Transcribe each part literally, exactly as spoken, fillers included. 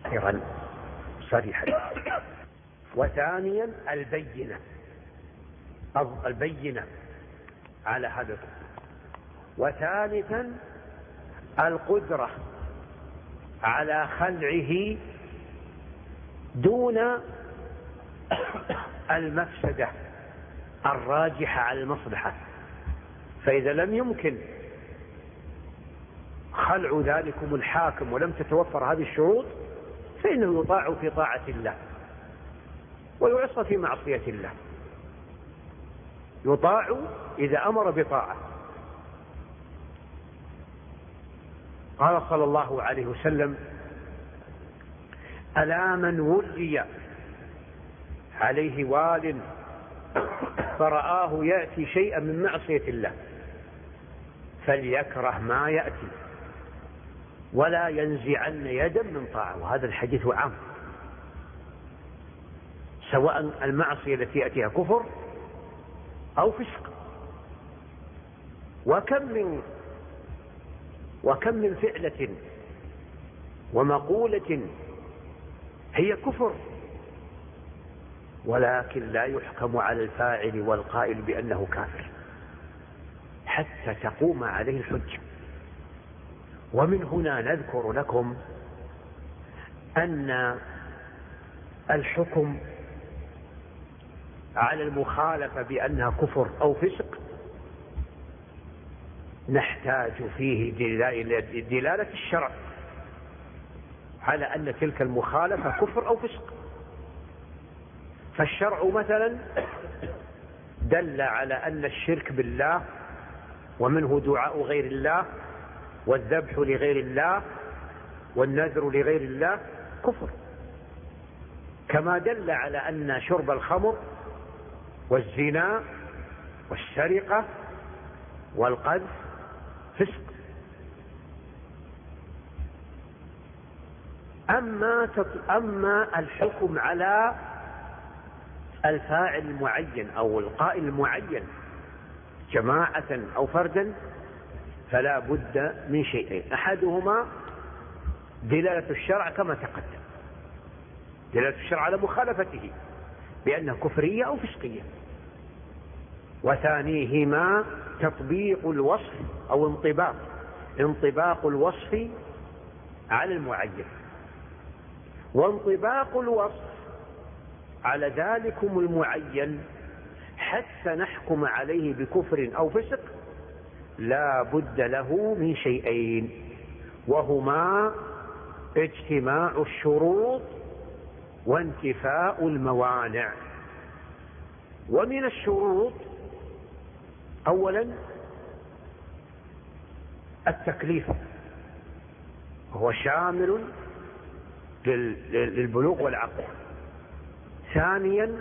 ظاهرا صريحا. وثانيا البينة البينة على هذا الكفر. وثالثا القدرة على خلعه دون المفسدة الراجحة على المصلحة. فإذا لم يمكن خلع ذلكم الحاكم ولم تتوفر هذه الشروط فإنه يطاع في طاعة الله ويعصى في معصية الله. يطاع إذا أمر بطاعة. قال صلى الله عليه وسلم: ألا من ولي عليه وال فرآه يأتي شيئا من معصية الله فليكره ما يأتي ولا ينزعن يدا من طاعة. وهذا الحديث عام، سواء المعصية التي يأتيها كفر أو فسق. وكم من وكم من فعلة ومقولة هي كفر ولكن لا يحكم على الفاعل والقائل بأنه كافر حتى تقوم عليه الحجة. ومن هنا نذكر لكم أن الحكم على المخالفة بأنها كفر أو فسق نحتاج فيه دلالة الشرع على أن تلك المخالفة كفر أو فسق. فالشرع مثلا دل على أن الشرك بالله ومنه دعاء غير الله والذبح لغير الله والنذر لغير الله كفر، كما دل على أن شرب الخمر والزنا والسرقة والقذف فسق. أما أما الحكم على الفاعل المعين أو القائل المعين جماعة أو فردا فلا بد من شيئين: أحدهما دلالة الشرع كما تقدم، دلالة الشرع على مخالفته بأنها كفرية أو فسقية، وثانيهما تطبيق الوصف أو انطباق انطباق الوصف على المعين. وانطباق الوصف على ذلكم المعين حتى نحكم عليه بكفر أو فسق لا بد له من شيئين، وهما اجتماع الشروط وانتفاء الموانع. ومن الشروط أولا التكليف، هو شامل للبلوغ والعقل. ثانيا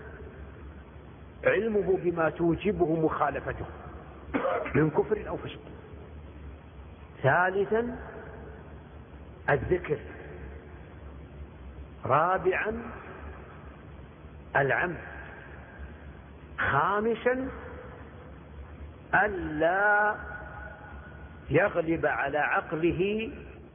علمه بما توجبه مخالفته من كفر أو فسق. ثالثا الذكر. رابعا العمد. خامسا ألا يغلب على عقله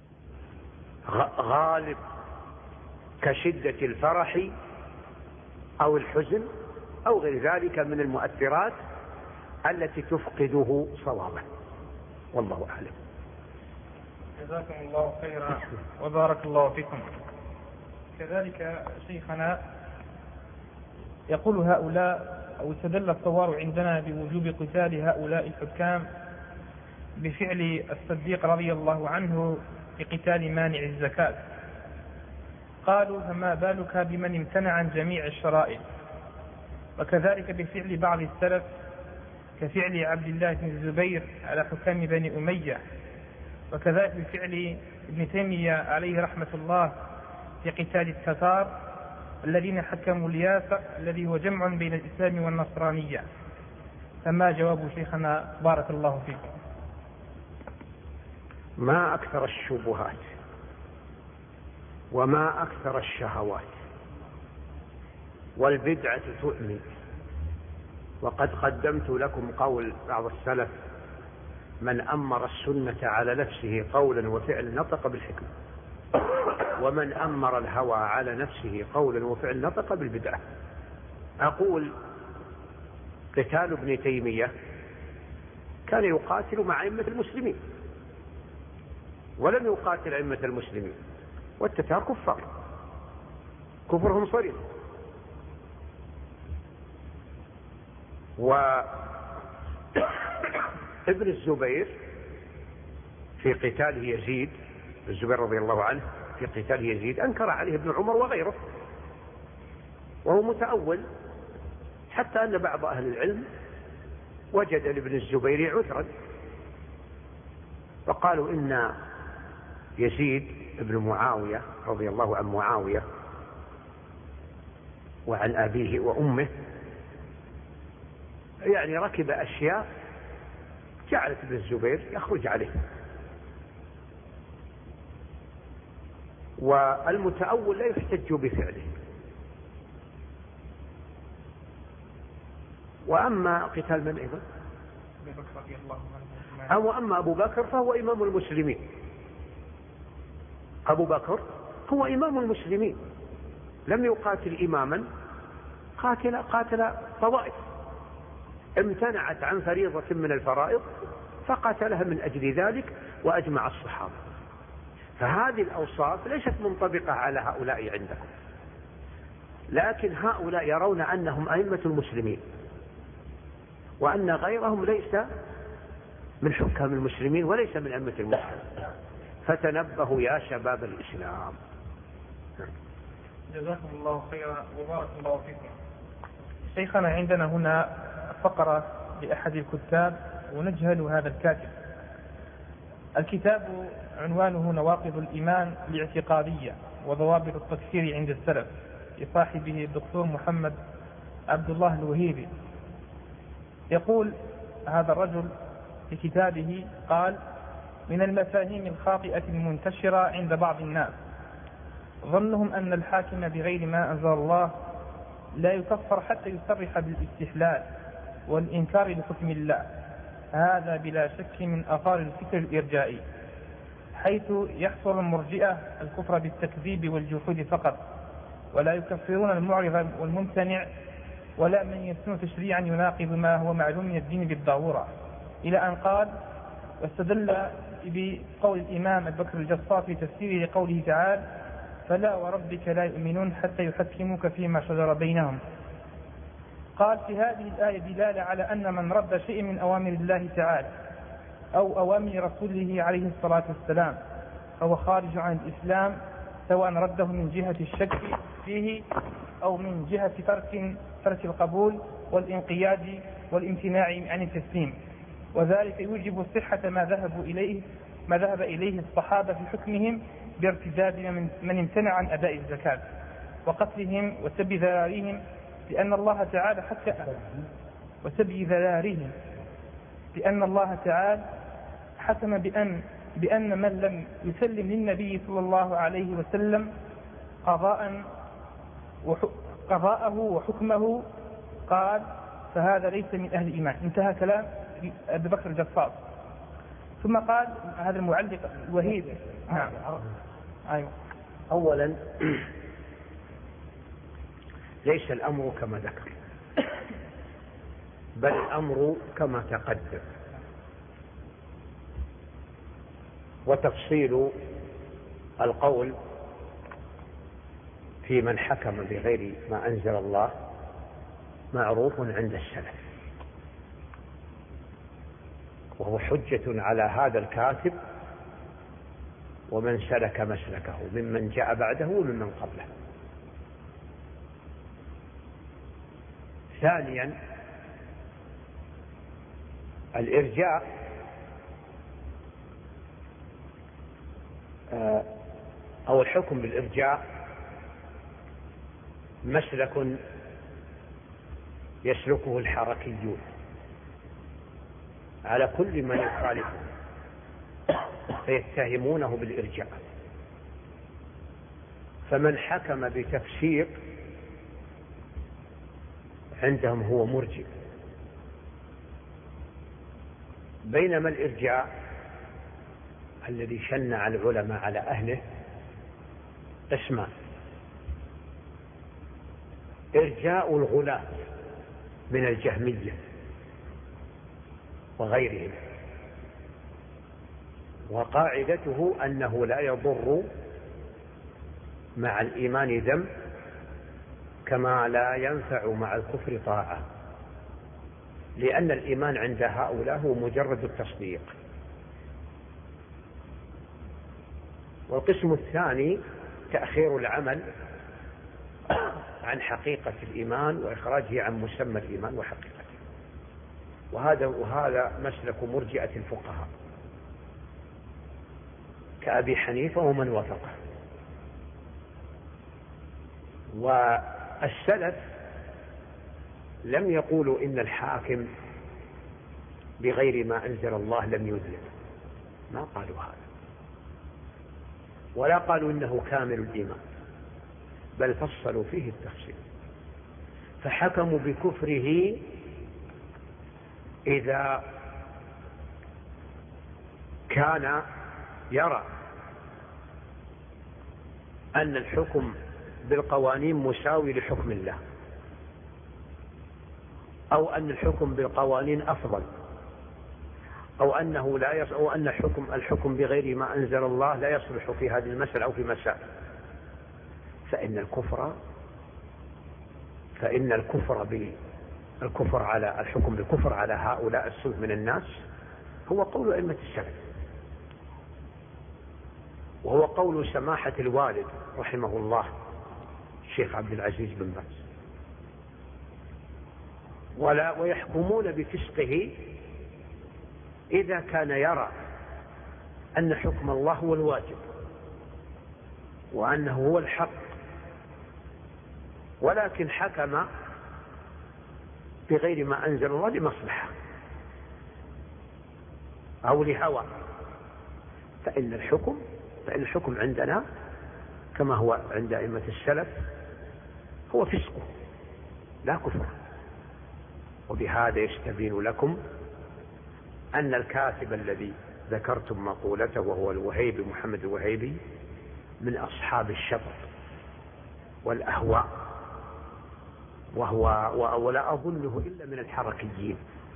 غالب كشدة الفرح أو الحزن أو غير ذلك من المؤثرات التي تفقده صوابا. والله أعلم. جزاكم الله خيرا وبارك الله فيكم. كذلك شيخنا يقول هؤلاء أو استدل الثوار عندنا بوجوب قتال هؤلاء الحكام بفعل الصديق رضي الله عنه بقتال مانع الزكاة. قالوا: فما بالك بمن امتنع عن جميع الشرائع؟ وكذلك بفعل بعض السلف كفعل عبد الله بن الزبير على حكام بني أمية، وكذلك بفعل ابن تيمية عليه رحمة الله في قتال التتار الذين حكموا الياسق الذي هو جمع بين الإسلام والنصرانية. فما جواب شيخنا بارك الله فيكم؟ ما أكثر الشبهات وما أكثر الشهوات، والبدعة تؤمن. وقد قدمت لكم قول بعض السلف: من أمر السنة على نفسه قولا وفعلا نطق بالحكمة. ومن أمر الهوى على نفسه قولا وفعل نطق بالبدعة. أقول قتال ابن تيمية كان يقاتل مع أئمة المسلمين ولم يقاتل أئمة المسلمين، والتتار كفار كفرهم صريح. وابن الزبير في قتال يزيد، الزبير رضي الله عنه في قتال يزيد أنكر عليه ابن عمر وغيره، وهو متأول، حتى أن بعض أهل العلم وجد لابن الزبير عذرا، وقالوا إن يزيد ابن معاوية رضي الله عن معاوية وعن أبيه وأمه يعني ركب أشياء جعلت ابن الزبير يخرج عليه. والمتأول لا يحتج بفعله. وأما قتال من أيضا أو أما أبو بكر فهو إمام المسلمين. أبو بكر هو إمام المسلمين، لم يقاتل إماما، قاتل قاتل طوائف امتنعت عن فريضة من الفرائض فقاتلها من أجل ذلك وأجمع الصحابة. فهذه الأوصاف ليست منطبقة على هؤلاء عندكم، لكن هؤلاء يرون أنهم أئمة المسلمين وأن غيرهم ليس من حكام المسلمين وليس من أئمة المسلمين. فتنبهوا يا شباب الإسلام. جزاكم الله خيرا وبارك الله فيكم. شيخنا عندنا هنا فقرة لأحد الكتاب ونجهل هذا الكاتب. الكتاب عنوانه نواقض الإيمان الاعتقادية وضوابط التكفير عند السلف، لصاحبه الدكتور محمد عبد الله الوهيبي. يقول هذا الرجل في كتابه قال: من المفاهيم الخاطئة المنتشرة عند بعض الناس ظنهم أن الحاكم بغير ما أنزل الله لا يكفر حتى يصرح بالاستحلال والإنكار لحكم الله. هذا بلا شك من آثار الفكر الإرجائي، حيث يحصر المرجئة الكفر بالتكذيب والجحود فقط، ولا يكفرون المعرض والممتنع ولا من يسن تشريعا يناقض ما هو معلوم من الدين بالضرورة. إلى أن قال: واستدل بقول الإمام أبي بكر الجصاص في تفسيره لقوله تعالى: فلا وربك لا يؤمنون حتى يحكموك فيما شجر بينهم. قال في هذه الآية دلالة على أن من رد شيء من أوامر الله تعالى أو أوامر رسوله عليه الصلاة والسلام فهو خارج عن الإسلام، سواء رده من جهة الشك فيه أو من جهة ترك ترك القبول والانقياد والامتناع عن التسليم. وذلك يوجب صحة ما ذهبوا إليه ما ذهب إليه الصحابة في حكمهم بارتداد من امتنع عن أداء الزكاة وقتلهم وسبي ذراريهم، لأن الله تعالى حتى وسبي ذراريهم لأن الله تعالى حكم بأن بأن من لم يسلم للنبي صلى الله عليه وسلم قضاء قضاءه وحكمه، قال: فهذا ليس من أهل الإيمان. انتهى كلام أبي بكر الجصاص. ثم قال هذا المعلق الوهيب. نعم. أيوة. أولا ليس الأمر كما ذكر، بل الأمر كما تقدم. وتفصيل القول في من حكم بغير ما أنزل الله معروف عند السلف، وهو حجة على هذا الكاتب ومن سلك مسلكه ممن جاء بعده وممن قبله. ثانيا الإرجاء أو الحكم بالإرجاء مسلك يسلكه الحركيون على كل من يخالفه، فيتهمونه بالإرجاء. فمن حكم بتفسيق عندهم هو مرجئ، بينما الإرجاء الذي شنع العلماء على أهله قسمان: إرجاء الغلاة من الجهمية وغيرهم، وقاعدته أنه لا يضر مع الإيمان ذنب كما لا ينفع مع الكفر طاعة، لأن الإيمان عند هؤلاء هو مجرد التصديق. والقسم الثاني تأخير العمل عن حقيقة الإيمان وإخراجه عن مسمى الإيمان وحقيقته، وهذا وهذا مسلك مرجئة الفقهاء كأبي حنيفة ومن وافقه. والسلف لم يقولوا إن الحاكم بغير ما أنزل الله لم يذنب، ما قالوا هذا، ولا قالوا إنه كامل الإيمان، بل فصلوا فيه التفصيل، فحكموا بكفره إذا كان يرى أن الحكم بالقوانين مساوي لحكم الله، أو أن الحكم بالقوانين أفضل، أو أنه لا يصلح، أو أن الحكم الحكم بغير ما أنزل الله لا يصلح في هذه المسألة أو في مسائل، فإن الكفر فإن الكفر بالكفر على الحكم بالكفر على هؤلاء الصنف من الناس هو قول أئمة السلف، وهو قول سماحة الوالد رحمه الله الشيخ عبد العزيز بن باز. ولا ويحكمون بفسقه إذا كان يرى أن حكم الله هو الواجب وأنه هو الحق، ولكن حكم بغير ما أنزل الله لمصلحة أو لهوى، فإن الحكم فإن الحكم عندنا كما هو عند أئمة السلف هو فسقه لا كفر. وبهذا يستبين لكم أن الكاتب الذي ذكرتم مقولته وهو الوهيبي محمد الوهيبي من أصحاب الشطط والأهواء، وهو ولا أظنه إلا من الحركيين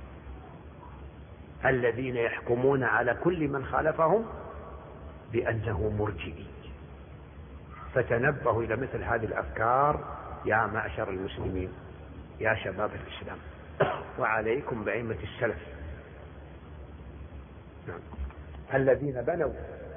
الذين يحكمون على كل من خالفهم بأنه مرجئي. فتنبهوا إلى مثل هذه الأفكار يا معشر المسلمين، يا شباب الإسلام، وعليكم بأئمة السلف الذين بنوا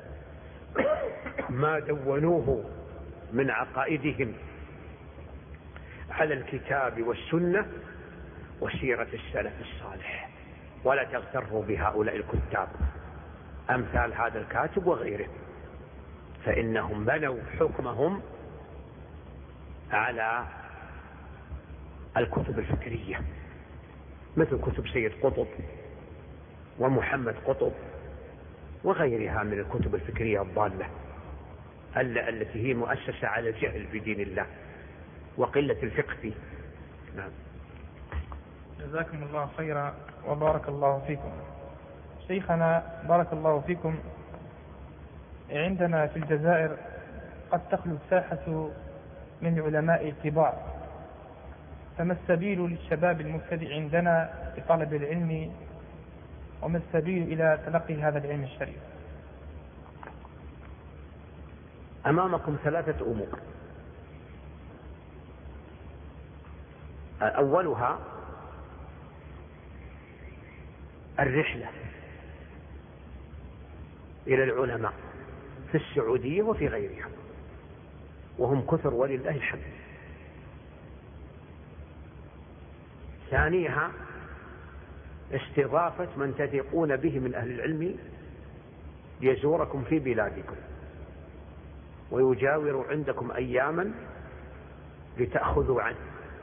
ما دونوه من عقائدهم على الكتاب والسنة وسيرة السلف الصالح، ولا تغتروا بهؤلاء الكتاب أمثال هذا الكاتب وغيره، فإنهم بنوا حكمهم على الكتب الفكرية مثل كتب سيد قطب ومحمد قطب وغيرها من الكتب الفكرية الضالة التي هي مؤسسة على الجهل بدين الله وقلة الفقه فيه. نعم. جزاكم الله خيرا وبارك الله فيكم. شيخنا بارك الله فيكم، عندنا في الجزائر قد تخلو الساحة من علماء الكبار، فما السبيل للشباب المبتدئ عندنا لطلب العلم، وما السبيل إلى تلقي هذا العلم الشريف؟ أمامكم ثلاثة أمور. أولها الرحلة إلى العلماء في السعودية وفي غيرها، وهم كثر ولله الحمد. ثانيها استضافة من تثقون به من أهل العلم ليزوركم في بلادكم ويجاور عندكم أياما لتأخذوا عنه.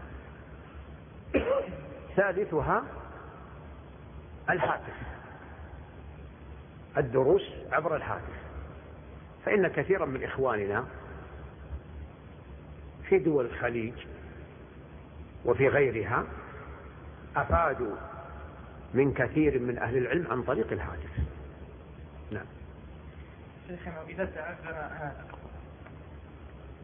ثالثها الهاتف، الدروس عبر الهاتف، فإن كثيرا من إخواننا في دول الخليج وفي غيرها أفادوا من كثير من أهل العلم عن طريق الهاتف. نعم. شيخنا إذا تعذر هذا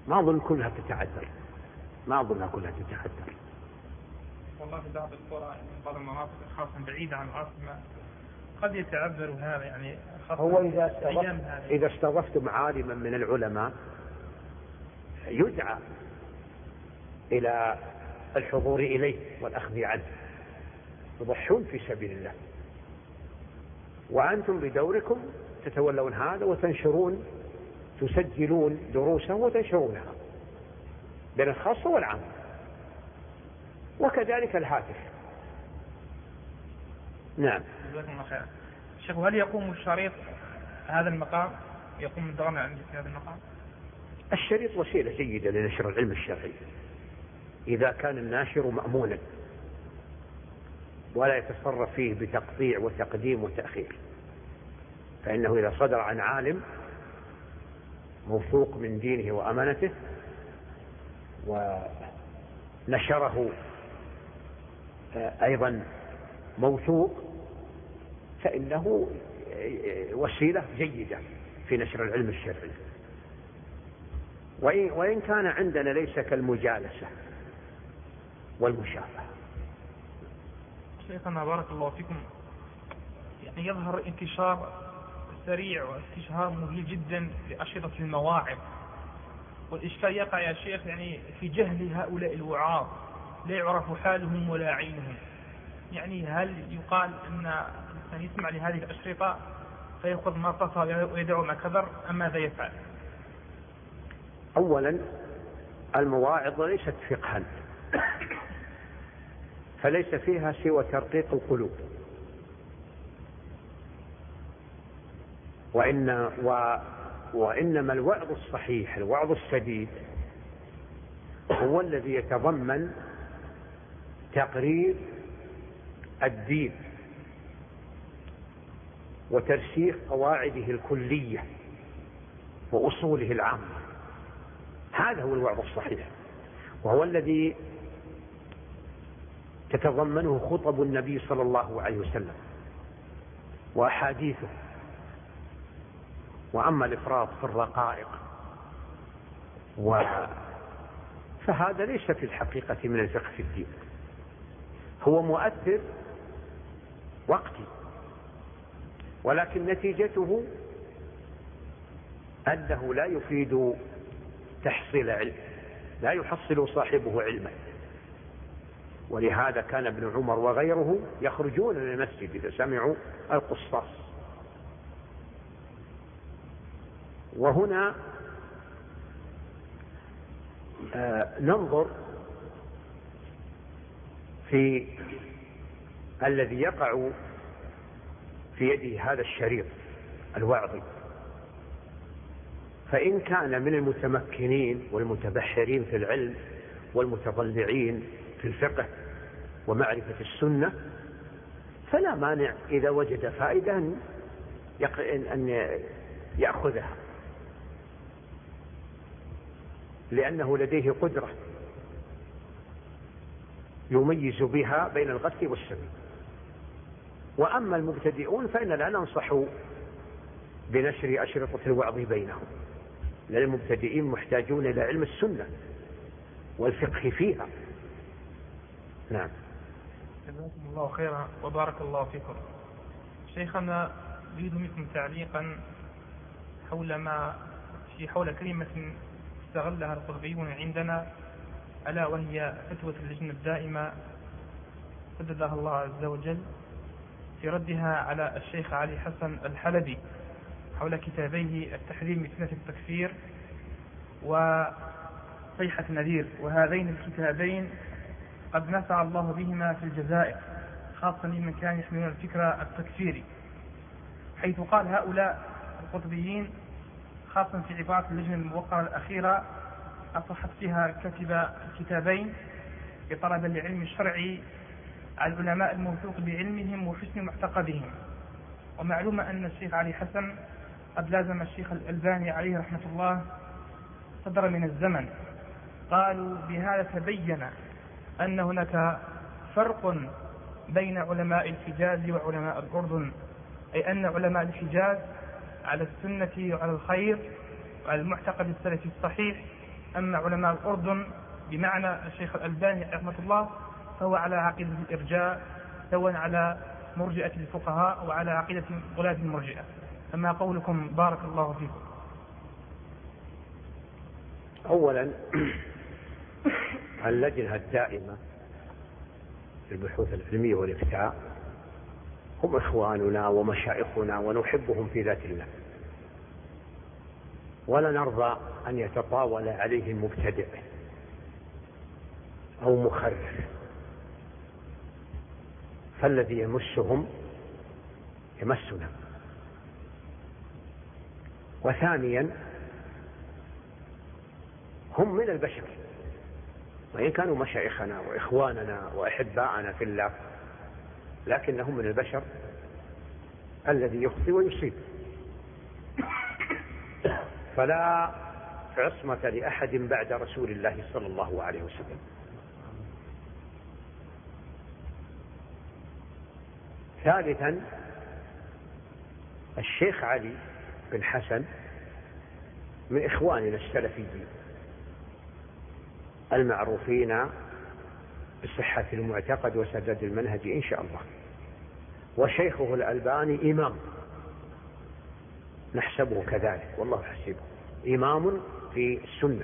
ما أظن كلها تتعذر، ما أظنها كلها تتعذر. والله في بعض القرى يعني بعض المناطق خاصة بعيدة عن العاصمة قد يتعذر هذا يعني. هو إذا استضفت إذا استضفتم عالما من العلماء يدعى إلى الحضور إليه والأخذ عنه، تضحون في سبيل الله، وأنتم بدوركم تتولون هذا وتنشرون، تسجلون دروسه وتنشرونها بين الخاصة والعامة، وكذلك الهاتف. نعم. جزاكم الله خير. شيخ، هل يقوم الشريط هذا المقام، يقوم الدورنا عندي في هذا المقام؟ الشريط وسيلة جيدة لنشر العلم الشرعي إذا كان الناشر مأمونا ولا يتصرف فيه بتقطيع وتقديم وتأخير، فإنه إذا صدر عن عالم موثوق من دينه وأمانته ونشره أيضا موثوق فإنه وسيلة جيدة في نشر العلم الشرعي، وإن كان عندنا ليس كالمجالسة والمشافهة. شيخنا بارك الله فيكم، يعني يظهر انتشار سريع واستشهار مهيل جدا لأشرطة المواعظ، والإشكال يقع يا شيخ يعني في جهل هؤلاء الوعاظ، لا يعرف حالهم ولا عينهم. يعني هل يقال أن الإنسان يسمع لهذه الأشرطة فيأخذ ما طفى ويدعو ما كبر، أم ماذا يفعل؟ أولا المواعظ ليست فقها، فليس فيها سوى ترقيق القلوب، وإن و وإنما الوعظ الصحيح، الوعظ السديد، هو الذي يتضمن تقرير الدين وترسيخ قواعده الكلية وأصوله العامة. هذا هو الوعظ الصحيح، وهو الذي تتضمنه خطب النبي صلى الله عليه وسلم وأحاديثه. وأما الإفراط في الرقائق و... فهذا ليس في الحقيقة من الفقه في الدين، هو مؤثر وقتي، ولكن نتيجته أنه لا يفيد تحصيل علم، لا يحصل صاحبه علما. ولهذا كان ابن عمر وغيره يخرجون من المسجد إذا سمعوا القصاص. وهنا آه ننظر في الذي يقع في يده هذا الشريط الوعظي، فإن كان من المتمكنين والمتبحرين في العلم والمتضلعين في الفقه ومعرفة السنة فلا مانع إذا وجد فائدة أن يأخذها، لأنه لديه قدرة يميز بها بين الغث والسمين. وأما المبتدئون فإن لا ننصح بنشر أشرطة الوعظ بينهم، لأن المبتدئين محتاجون إلى علم السنة والفقه فيها. نعم. جزاكم الله خيرا وبارك الله فيكم. شيخنا أريد منكم تعليقا حول ما في حول كلمة استغلها القطبيون عندنا، ألا وهي فتوى اللجنة الدائمة سددها الله عز وجل في ردها على الشيخ علي حسن الحلبي حول كتابيه التحذير من فتنة التكفير وصيحة نذير. وهذين الكتابين قد نفع الله بهما في الجزائر، خاصة لمن كان يحملون الفكر التكفيري، حيث قال هؤلاء القطبيين خاصة في عبارة اللجنة الموقرة الأخيرة أصحت فيها كاتب الكتابين بطلب العلم الشرعي على العلماء الموثوق بعلمهم وحسن معتقدهم. ومعلوم أن الشيخ علي حسن قد لازم الشيخ الألباني عليه رحمة الله صدر من الزمن. قالوا بهذا تبين أن هناك فرق بين علماء الحجاز وعلماء الأردن، أي أن علماء الحجاز على السنة وعلى الخير وعلى المعتقد السلفي الصحيح، أما علماء الأردن بمعنى الشيخ الألباني رحمه الله فهو على عقيدة الإرجاء، سواء على مرجئة الفقهاء وعلى عقيدة غلاة المرجئة. أما قولكم بارك الله فيكم. أولا اللجنة الدائمة للبحوث العلمية والإفتاء هم إخواننا ومشايخنا ونحبهم في ذات الله، ولا نرضى أن يتطاول عليهم مبتدع أو مخرف، فالذي يمسهم يمسنا. وثانيا هم من البشر، وإن كانوا مشايخنا وإخواننا وأحباءنا في الله، لكنهم من البشر الذي يخطئ ويصيب، فلا عصمة لأحد بعد رسول الله صلى الله عليه وسلم. ثالثا الشيخ علي بن حسن من إخواننا السلفيين المعروفين بصحة المعتقد وسداد المنهج إن شاء الله، وشيخه الألباني إمام نحسبه كذلك، والله حسيبه إمام في السنة،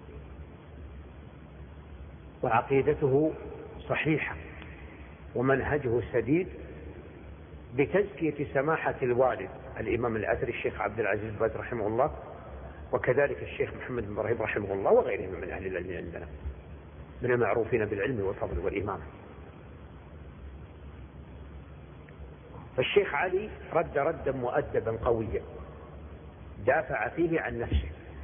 وعقيدته صحيحة ومنهجه سديد بتزكية سماحة الوالد الإمام الأثري الشيخ عبد العزيز باز رحمه الله، وكذلك الشيخ محمد بن إبراهيم رحمه الله، وغيرهم من أهل العلم عندنا من المعروفين بالعلم والفضل والإمامة. فالشيخ علي رد ردا مؤدبا قويا دافع فيه عن نفسه،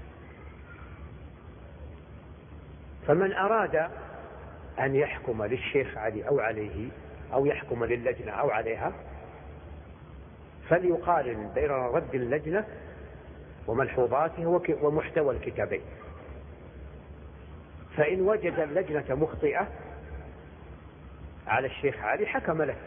فمن أراد أن يحكم للشيخ علي أو عليه أو يحكم للجنة أو عليها فليقارن بين رد اللجنة وملحوظاته ومحتوى الكتابين، فإن وجد اللجنة مخطئة على الشيخ علي حكم له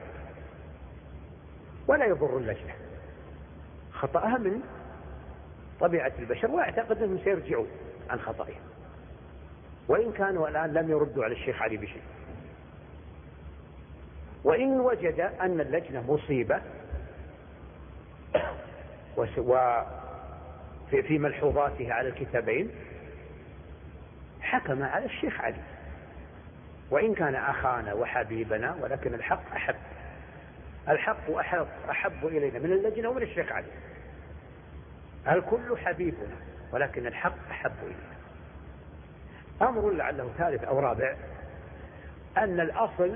ولا يضر اللجنة، خطأها من طبيعة البشر، وأعتقد أنهم سيرجعون عن خطئهم وإن كانوا الآن لم يردوا على الشيخ علي بشيء. وإن وجد أن اللجنة مصيبة وفي ملحوظاته على الكتابين حكم على الشيخ علي، وإن كان أخانا وحبيبنا، ولكن الحق أحب، الحق أحب, أحب إلينا من اللجنة ومن الشيخ علي، الكل حبيبنا ولكن الحق أحب إلينا. أمر لعله ثالث أو رابع أن الأصل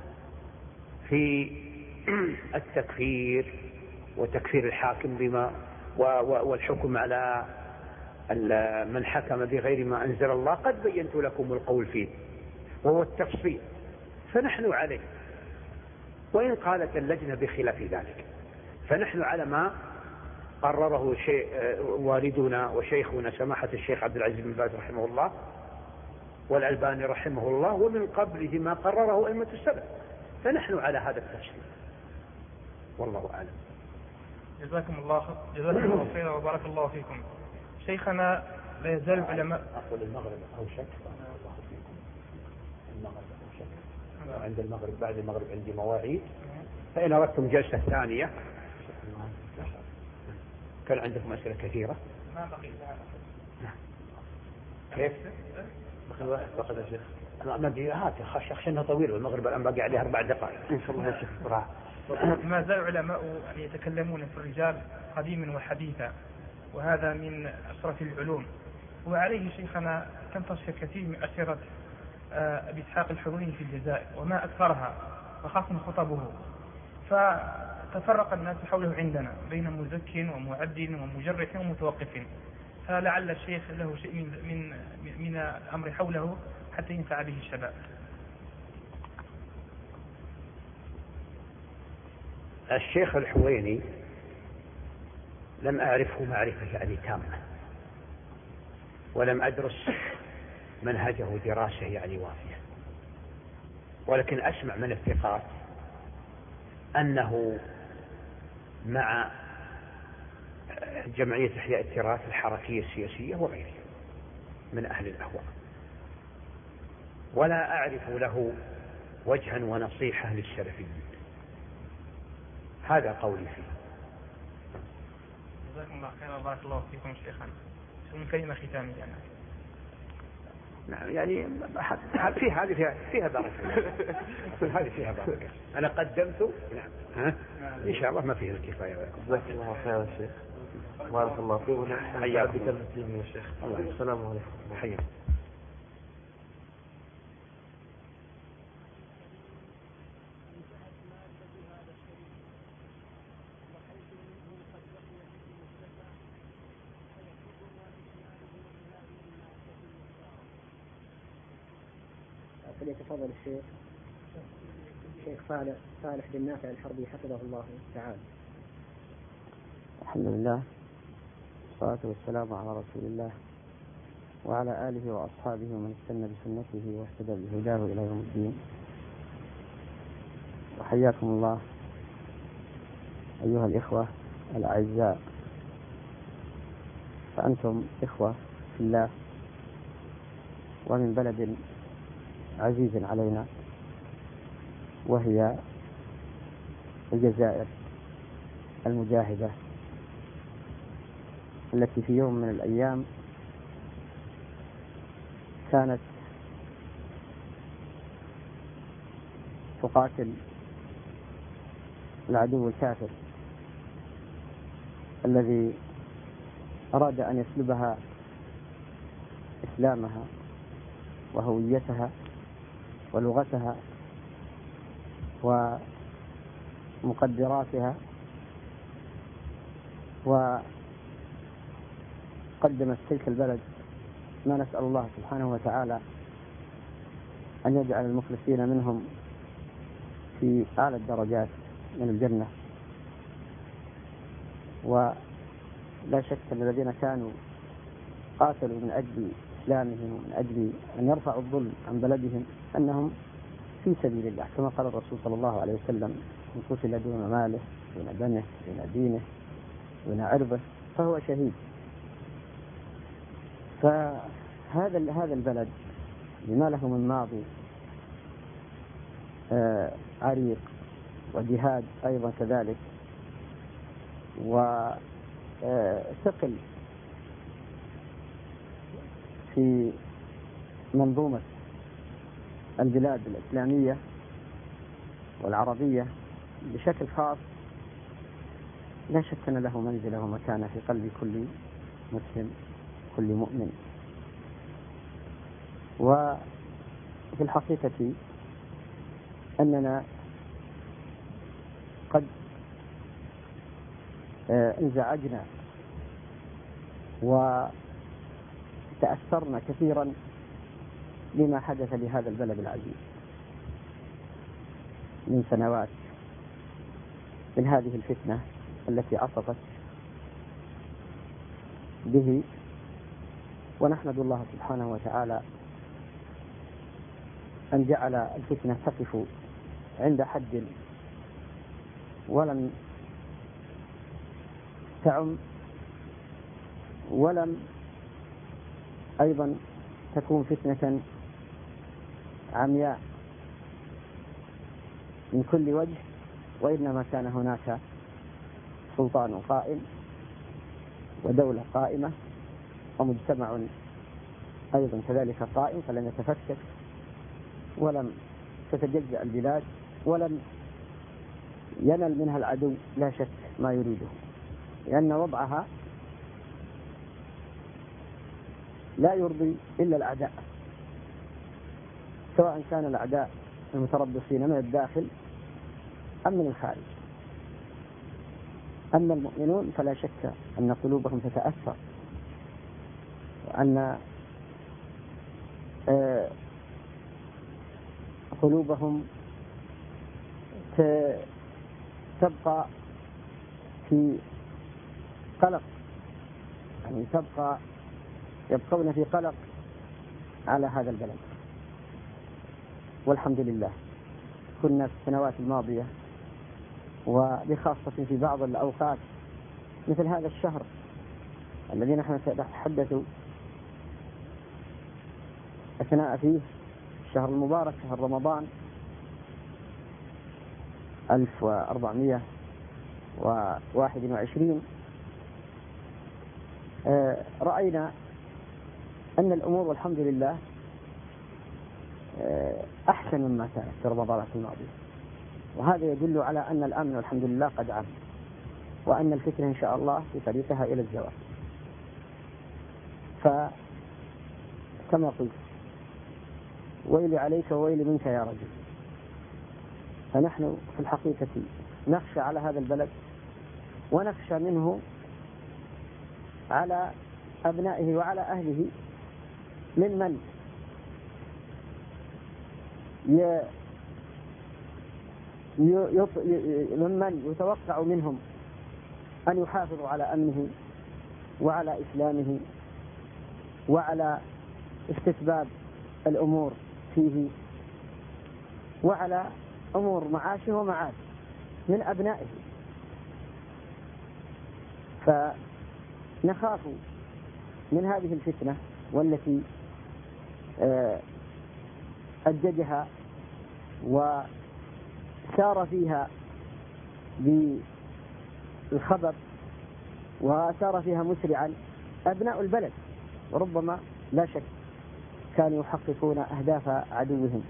في التكفير وتكفير الحاكم بما والحكم على من حكم بغير ما أنزل الله قد بينت لكم القول فيه، وهو التفصيل، فنحن عليه، وإن قالت اللجنة بخلاف ذلك فنحن على ما قرره شيء والدنا وشيخنا سماحة الشيخ عبد العزيز بن باز رحمه الله والألباني رحمه الله، ومن قبله ما قرره أئمة السلف، فنحن على هذا التفصيل، والله أعلم. جزاكم الله جزاكم الله خيرا وبارك الله فيكم. شيخنا لا يزال العلماء أقول المغرب أو شك الله فيكم، المغرب أو شك، عند المغرب بعد المغرب عندي مواعيد، فإن أردتم جلسة ثانية كان عندكم أسئلة كثيرة. ما بقي كيف؟ بقي يا شيخ أنا ما أدري، هات خش إنها طويلة، والمغرب الآن باقي عليها أربع دقائق إن شاء الله يا شيخ بسرعة. ما زال العلماء أن يتكلمون في الرجال قديما وحديثا، وهذا من أشرف العلوم، وعليه شيخنا تنتشر كثير من أسيرة أبي إسحاق الحويني في الجزائر وما أكثرها وخاصة خطبه، فتفرق الناس حوله عندنا بين مزك ومعدل ومجرح ومتوقف، فلعل الشيخ له شيء من, من, من الأمر حوله حتى ينفع به الشباب. الشيخ الحويني لم أعرفه معرفة يعني تامة، ولم أدرس منهجه دراسة يعني وافية، ولكن أسمع من الثقات أنه مع جمعية إحياء التراث الحركية السياسية وغيرها، من أهل الأهواء، ولا أعرف له وجها ونصيحة للسلفيين. هذا قولي فيه. جزاكم الله خيرا وبارك الله فيكم شيخنا. ثم كلمة ختامية يعني. نعم يعني في هذه فيها فيها بركة. هذه فيها بركة. أنا قدمت نعم ها إن شاء الله ما فيه الكفاية. جزاك الله خير يا شيخ. بارك الله فيكم. حياكم الله يا شيخ. السلام عليكم. حياكم. فليتفضل الشيخ الشيخ صالح صالح بن نافع الحربي حفظه الله تعالى. الحمد لله والصلاة والسلام على رسول الله وعلى آله وأصحابه ومن استنى بسنته واهتدى بهداه إلى يوم الدين. وحياكم الله أيها الإخوة الأعزاء، فأنتم إخوة في الله ومن بلد عزيز علينا وهي الجزائر المجاهدة، التي في يوم من الأيام كانت تقاتل العدو الكافر الذي أراد أن يسلبها إسلامها وهويتها ولغتها ومقدراتها، وقدمت تلك البلد ما نسأل الله سبحانه وتعالى أن يجعل المخلصين منهم في أعلى الدرجات من الجنة. ولا شك أن الذين كانوا قاتلوا من أجل إسلامهم ومن أجل أن يرفعوا الظلم عن بلدهم أنهم في سبيل الله، كما قال الرسول صلى الله عليه وسلم: من قتل دون ماله دون دمه دون دينه دون عرضه فهو شهيد. فهذا هذا البلد لما له من ماضي آه عريق وجهاد أيضا كذلك، وثقل في منظومة البلاد الإسلامية والعربية بشكل خاص، لا شك أن له منزلة ومكانة في قلب كل مسلم كل مؤمن. وفي الحقيقة أننا قد انزعجنا وتأثرنا كثيرا بما حدث لهذا البلد العزيز من سنوات من هذه الفتنة التي عصفت به، ونحمد الله سبحانه وتعالى أن جعل الفتنة تقف عند حد ولم تعم ولم أيضا تكون فتنة عمياء من كل وجه، وإنما كان هناك سلطان قائم ودولة قائمة ومجتمع أيضا كذلك قائم، فلم يتفكك ولم تتجزأ البلاد ولم ينل منها العدو لا شك ما يريده، لأن وضعها لا يرضي إلا الأعداء، سواء كان الأعداء المتربصين من الداخل أم من الخارج. أما المؤمنون فلا شك أن قلوبهم تتأثر، وأن قلوبهم تبقى في قلق، يعني تبقى يبقون في قلق على هذا البلد. والحمد لله كنا في السنوات الماضية وبخاصة في بعض الأوقات مثل هذا الشهر الذي نحن نتحدث أثناء فيه الشهر المبارك شهر رمضان ألف وأربعمائة وواحد وعشرين رأينا أن الأمور والحمد لله أحسن مما كانت في رمضان الماضي، وهذا يدل على أن الأمن والحمد لله قد عم، وأن الفتنة إن شاء الله في طريقها إلى الزوال. فكما قلت ويلي عليك وويلي منك يا رجل، فنحن في الحقيقة نخشى على هذا البلد، ونخشى منه على أبنائه وعلى أهله ممن ي... ي... ممن يتوقع منهم أن يحافظوا على أمنه وعلى إسلامه وعلى استتباب الأمور فيه وعلى أمور معاشه ومعاشه من أبنائه. فنخاف من هذه الفتنة والتي أججها وسار فيها بالخبر وسار فيها مسرعا أبناء البلد، وربما لا شك كانوا يحققون أهداف عدوهم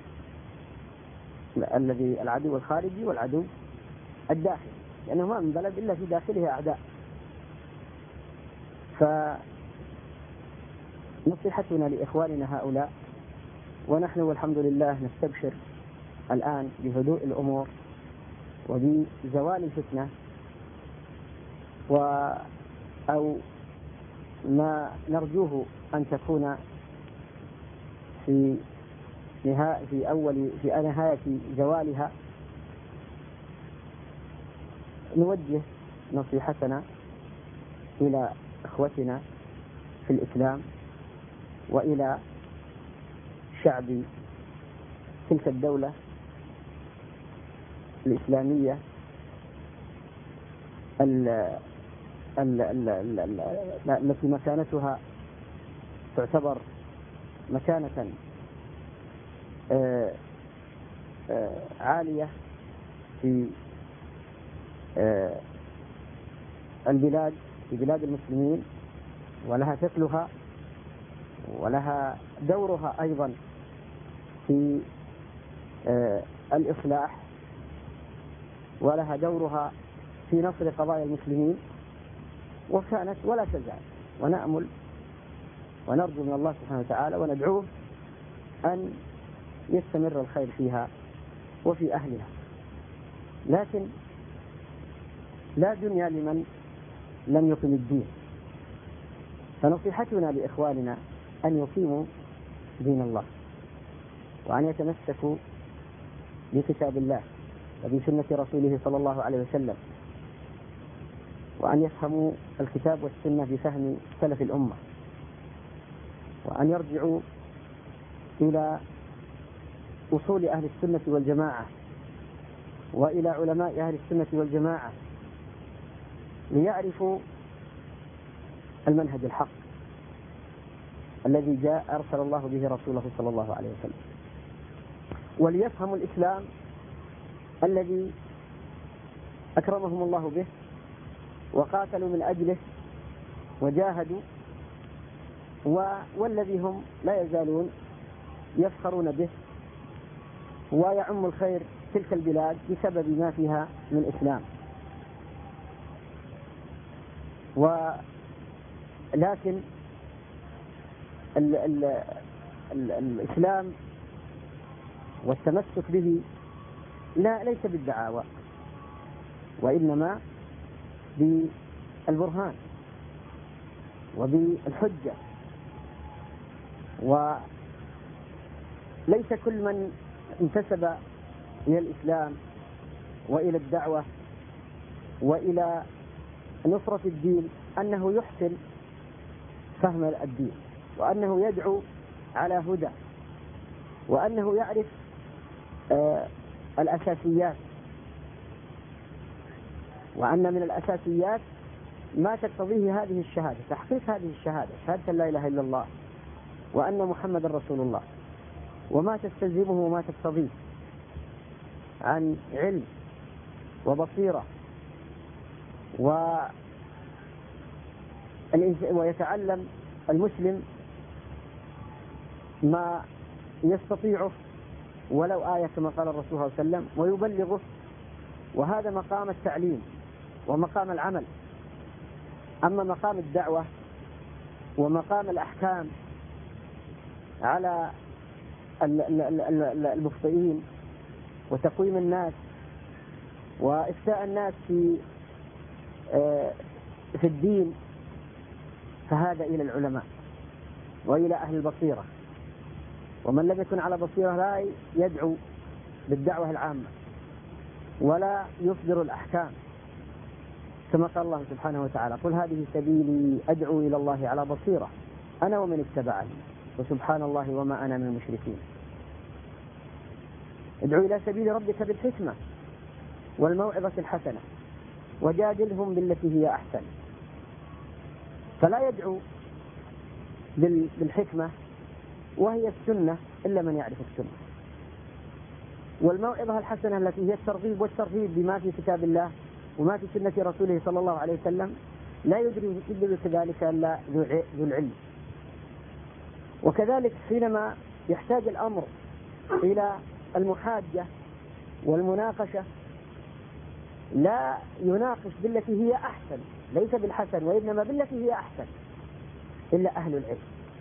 الذي العدو الخارجي والعدو الداخلي، لأنه ما من بلد إلا في داخله أعداء. فنصيحتنا لإخواننا هؤلاء، ونحن والحمد لله نستبشر الآن بهدوء الأمور وبزوال الفتنة و أو ما نرجوه أن تكون في نهاية في أول في نهاية زوالها، نوجه نصيحتنا إلى إخوتنا في الإسلام وإلى شعب تلك الدولة الإسلامية التي مكانتها تعتبر مكانة عالية في البلاد في بلاد المسلمين، ولها ثقلها ولها دورها أيضا في الإصلاح، ولها دورها في نصر قضايا المسلمين، وكانت ولا تزال. ونأمل ونرجو من الله سبحانه وتعالى وندعوه أن يستمر الخير فيها وفي أهلها، لكن لا دنيا لمن لم يقم الدين. فنصيحتنا لإخواننا أن يقيموا دين الله، وأن يتمسكوا بكتاب الله وبسنة رسوله صلى الله عليه وسلم، وأن يفهموا الكتاب والسنة بفهم سلف الأمة، وأن يرجعوا إلى أصول أهل السنة والجماعة وإلى علماء أهل السنة والجماعة ليعرفوا المنهج الحق الذي جاء أرسل الله به رسوله صلى الله عليه وسلم، وليفهموا الإسلام الذي أكرمهم الله به وقاتلوا من أجله وجاهدوا، والذي هم لا يزالون يفخرون به ويعم الخير تلك البلاد بسبب ما فيها من إسلام. ولكن ال ال ال الإسلام والتمسك به لا ليس بالدعاوى، وإنما بالبرهان وبالحجة. وليس كل من انتسب إلى الإسلام وإلى الدعوة وإلى نصرة الدين أنه يحسن فهم الدين، وأنه يدعو على هدى، وأنه يعرف آه الأساسيات، وأن من الأساسيات ما تقتضيه هذه الشهادة، تحقيق هذه الشهادة، شهادة لا إله إلا الله وأن محمد رسول الله، وما تستلزمه وما تقتضيه عن علم وبصيرة ويتعلم المسلم ما يستطيعه ولو آية كما قال الرسول صلى الله عليه وسلم ويبلغه، وهذا مقام التعليم ومقام العمل. أما مقام الدعوة ومقام الأحكام على المخطئين وتقويم الناس وإفتاء الناس في في الدين، فهذا إلى العلماء وإلى أهل البصيرة، ومن لم يكن على بصيرة لا يدعو بالدعوة العامة ولا يصدر الأحكام، كما قال الله سبحانه وتعالى: قل هذه سبيلي أدعو إلى الله على بصيرة أنا ومن اتبعني وسبحان الله وما أنا من المشركين. ادعو إلى سبيل ربك بالحكمة والموعظة الحسنة وجادلهم بالتي هي أحسن. فلا يدعو بالحكمة وهي السنة إلا من يعرف السنة، والموعظة الحسنة التي هي الترغيب والترهيب بما في كتاب الله وما في سنة رسوله صلى الله عليه وسلم لا يدرك ذلك إلا ذو العلم. وكذلك حينما يحتاج الأمر إلى المحاجة والمناقشة لا يناقش بالتي هي أحسن، ليس بالحسن وإنما بالتي هي أحسن، إلا أهل العلم.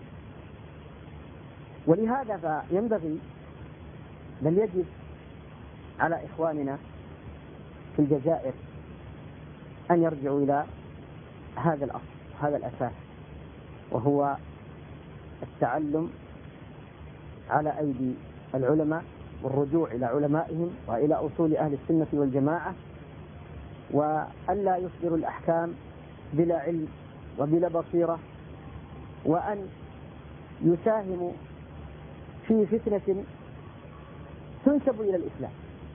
ولهذا فينبغي بل يجب على إخواننا في الجزائر أن يرجعوا إلى هذا الأصل، هذا الأساس، وهو التعلم على أيدي العلماء والرجوع إلى علمائهم وإلى أصول أهل السنة والجماعة، وألا يصدروا الأحكام بلا علم وبلا بصيرة، وأن يساهموا في فتنة تنسب إلى الإسلام.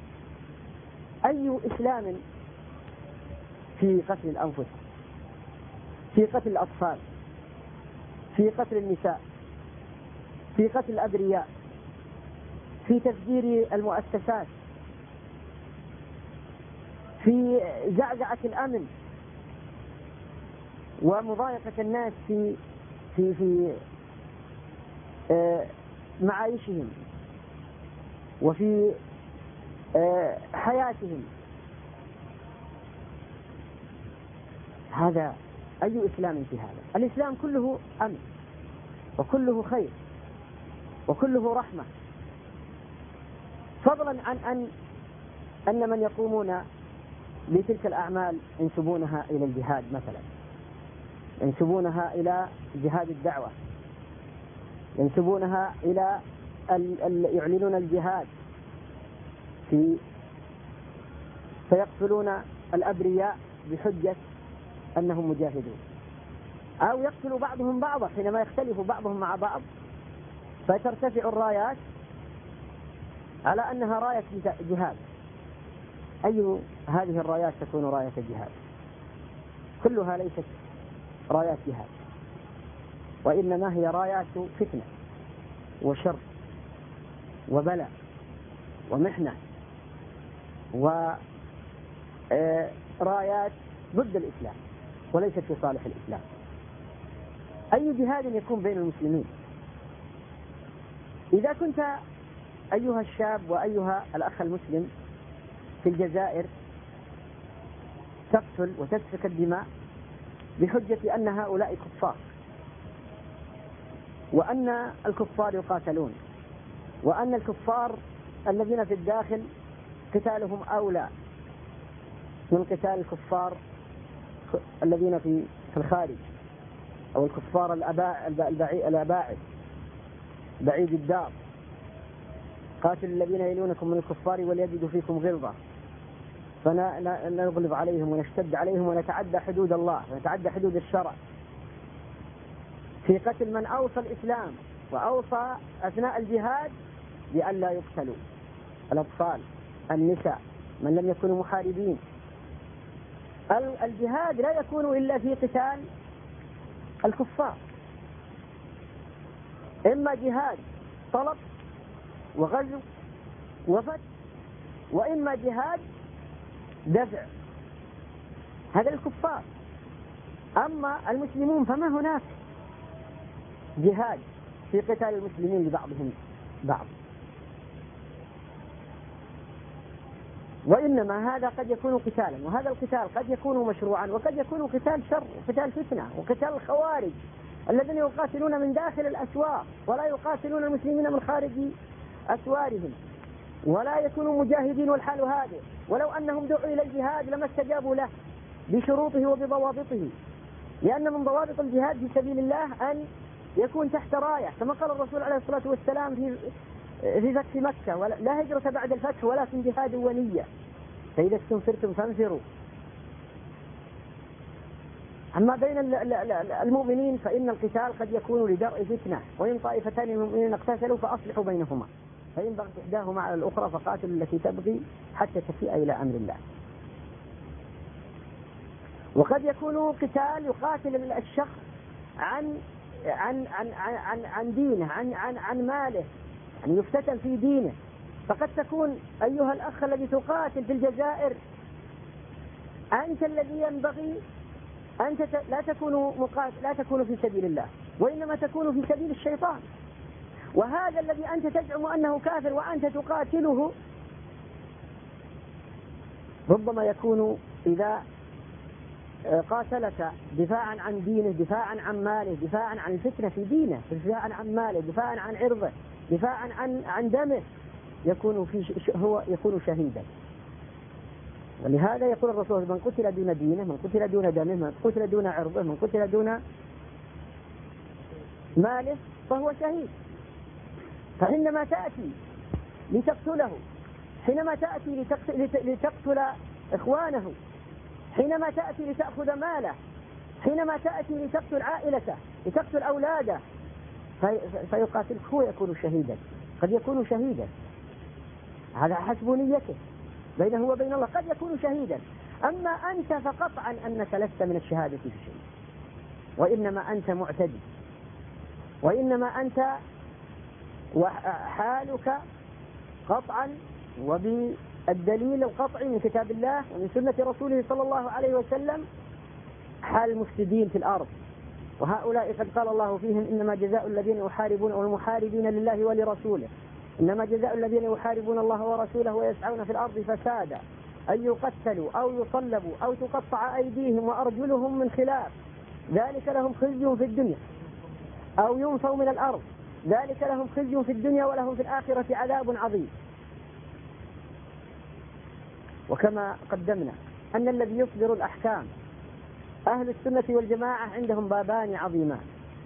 أي إسلام في قتل الأنفس، في قتل الأطفال، في قتل النساء، في قتل الأبرياء، في تفجير المؤسسات، في زعزعة الأمن ومضايقة الناس في في في معايشهم وفي حياتهم. هذا أي إسلام في هذا؟ الإسلام كله أمن وكله خير وكله رحمة، فضلا عن أن أن من يقومون بتلك الأعمال ينسبونها إلى الجهاد مثلا، ينسبونها إلى جهاد الدعوة، ينسبونها إلى ال ال يعلنون الجهاد في فيقتلون الأبرياء بحجة أنهم مجاهدون، أو يقتل بعضهم بعضا حينما يختلف بعضهم مع بعض فترتفع الرايات على أنها راية جهاد. أي هذه الرايات تكون راية جهاد؟ كلها ليست رايات جهاد، وإنما هي رايات فتنة وشر وبلاء ومحنة ورايات ضد الإسلام وليست في صالح الإسلام. أي جهاد يكون بين المسلمين؟ إذا كنت أيها الشاب وأيها الأخ المسلم في الجزائر تقتل وتسفك الدماء بحجة أن هؤلاء كفار، وأن الكفار يقاتلون، وأن الكفار الذين في الداخل قتالهم أولى من قتال الكفار الذين في الخارج، أو الكفار الأباعد بعيد الدار. قاتل الذين يلونكم من الكفار وليجدوا فيكم غلظة فنغلظ عليهم ونشتد عليهم ونتعدى حدود الله ونتعدى حدود الشرع في قتل من أوصى الإسلام وأوصى أثناء الجهاد بأن لا يقتلوا الأطفال، النساء، من لم يكونوا محاربين. الجهاد لا يكون إلا في قتال الكفار. إما جهاد طلب وغزو وفتح، وإما جهاد دفع. هذا الكفار. أما المسلمون فما هناك جهاد في قتال المسلمين لبعضهم بعض، وإنما هذا قد يكون قتالا، وهذا القتال قد يكون مشروعا وقد يكون قتال شر وقتال فتنة وقتال الخوارج الذين يقاتلون من داخل الأسواق ولا يقاتلون المسلمين من خارج أسوارهم، ولا يكونوا مجاهدين والحال هذا، ولو أنهم دعوا إلى الجهاد لما استجابوا له بشروطه وبضوابطه، لأن من ضوابط الجهاد في سبيل الله أن يكون تحت راية، كما قال الرسول عليه الصلاة والسلام في في فتح مكة: لا هجرة بعد الفتح ولكن جهاد ونية، فإذا استنفرتم فانفروا. أما بين المؤمنين فإن القتال قد يكون لدرء فتنة، وإن طائفتان من المؤمنين اقتتلوا فأصلحوا بينهما، فإن بغت إحداهما على الأخرى فقاتلوا التي تبغي حتى تفيء إلى أمر الله. وقد يكون قتال يقاتل الشخص عن عن عن عن عن دينه، عن عن عن ماله، يعني يفتتن في دينه. فقد تكون أيها الأخ الذي تقاتل في الجزائر أنت الذي ينبغي أنت لا تكون مقاتل، لا تكون في سبيل الله، وإنما تكون في سبيل الشيطان. وهذا الذي أنت تزعم أنه كافر وأنت تقاتله ربما يكون إذا قاتلك دفاعا عن دينه، دفاعا عن ماله، دفاعا عن الفتنة في دينه، دفاعا عن ماله، دفاعا عن عرضه، دفاعا عن عن دمه، يكون في هو يكون شهيدا. ولهذا يقول الرسول: من قتل دون دينه، من قتل دون دمه، من قتل دون عرضه، من قتل دون ماله فهو شهيد. فحينما تأتي لتقتله، حينما تأتي لتقتل إخوانه، حينما تأتي لتأخذ ماله، حينما تأتي لتقتل عائلته، لتقتل أولاده، فيقاتلك هو يكون شهيدا. قد يكون شهيدا، هذا حسب نيته بينه وبين الله، قد يكون شهيدا. أما أنت فقطعا أنك لست من الشهادة في شيء، وإنما أنت معتدي، وإنما أنت وحالك قطعا وبالدليل القطعي من كتاب الله ومن سنة رسوله صلى الله عليه وسلم حال المفسدين في الأرض. وهؤلاء قد قال الله فيهم: إنما جزاء الذين يحاربون والمحاربين لله ولرسوله، إنما جزاء الذين يحاربون الله ورسوله ويسعون في الأرض فسادا أن يقتلوا أو يصلبوا أو تقطع أيديهم وأرجلهم من خلاف، ذلك لهم خزي في الدنيا، أو ينفوا من الأرض، ذلك لهم خزي في الدنيا ولهم في الآخرة عذاب عظيم. وكما قدمنا أن الذي يصدر الأحكام أهل السنة والجماعة عندهم بابان عظيمان: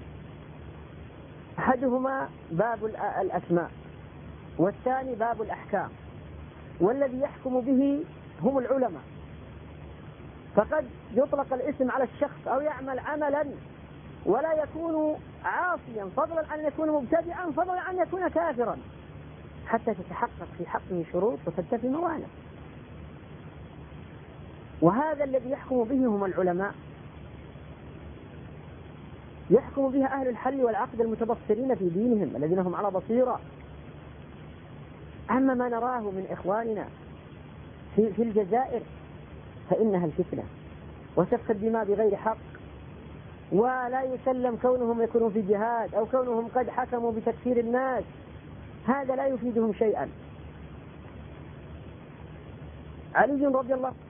أحدهما باب الأسماء، والثاني باب الأحكام. والذي يحكم به هم العلماء، فقد يطلق الاسم على الشخص أو يعمل عملا ولا يكون عاصيا، فضلا عن يكون مبتدعا، فضلا عن يكون كافرا، حتى تتحقق في حقه شروط وتنتفي موانع. وهذا الذي يحكم به هم العلماء، يحكم بها أهل الحل والعقد المتبصرين في دينهم الذين هم على بصيرة. أما ما نراه من إخواننا في, في الجزائر فإنها الفتنة وسفك الدماء بغير حق، ولا يسلم كونهم يكونوا في جهاد أو كونهم قد حكموا بتكفير الناس، هذا لا يفيدهم شيئا. علي رضي الله